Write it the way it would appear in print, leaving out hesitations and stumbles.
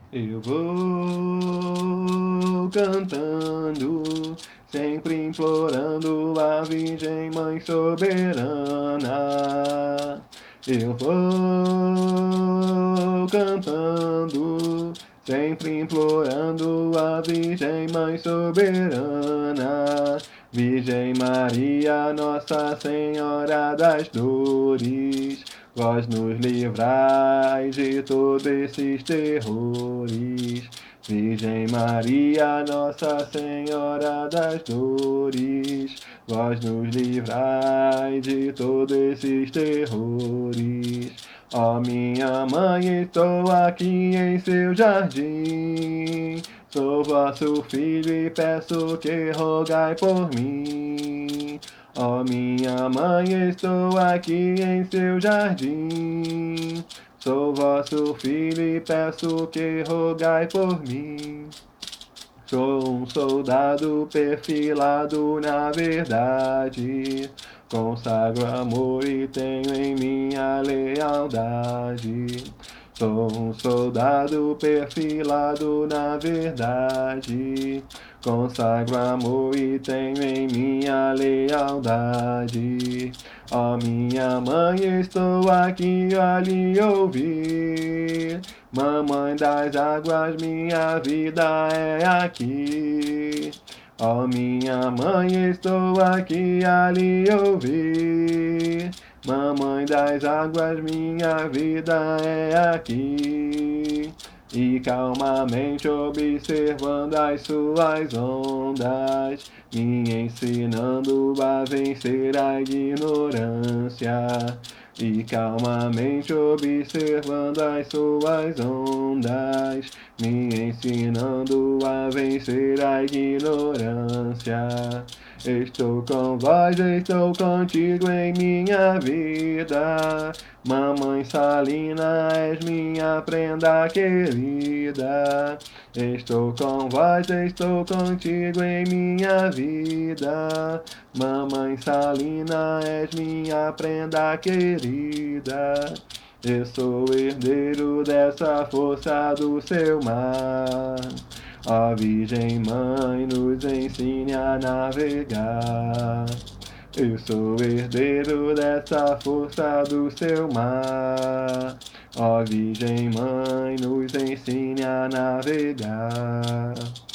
Eu vou cantando, sempre implorando a Virgem Mãe Soberana. Eu vou cantando, sempre implorando a Virgem Mãe Soberana. Virgem Maria, Nossa Senhora das Dores, vós nos livrai de todos esses terrores. Virgem Maria, Nossa Senhora das Dores, vós nos livrai de todos esses terrores. Ó minha mãe, estou aqui em seu jardim, sou vosso filho e peço que rogai por mim. Ó minha mãe, estou aqui em seu jardim, sou vosso filho e peço que rogai por mim. Sou um soldado perfilado na verdade, consagro amor e tenho em minha lealdade. Sou um soldado perfilado na verdade, consagro amor e tenho em minha lealdade. Ó minha mãe, estou aqui a lhe ouvir. Mamãe das águas, minha vida é aqui. Ó minha mãe, estou aqui a lhe ouvir. Mamãe das águas, minha vida é aqui. E calmamente observando as suas ondas, me ensinando a vencer a ignorância. E calmamente observando as suas ondas, me ensinando a vencer a ignorância. Estou com vós, estou contigo em minha vida. Mamãe Salina, és minha prenda querida. Estou com vós, estou contigo em minha vida. Mamãe Salina, és minha prenda querida. Eu sou herdeiro dessa força do seu mar. Ó Virgem Mãe, nos ensine a navegar. Eu sou herdeiro dessa força do seu mar. Ó Virgem Mãe, nos ensine a navegar.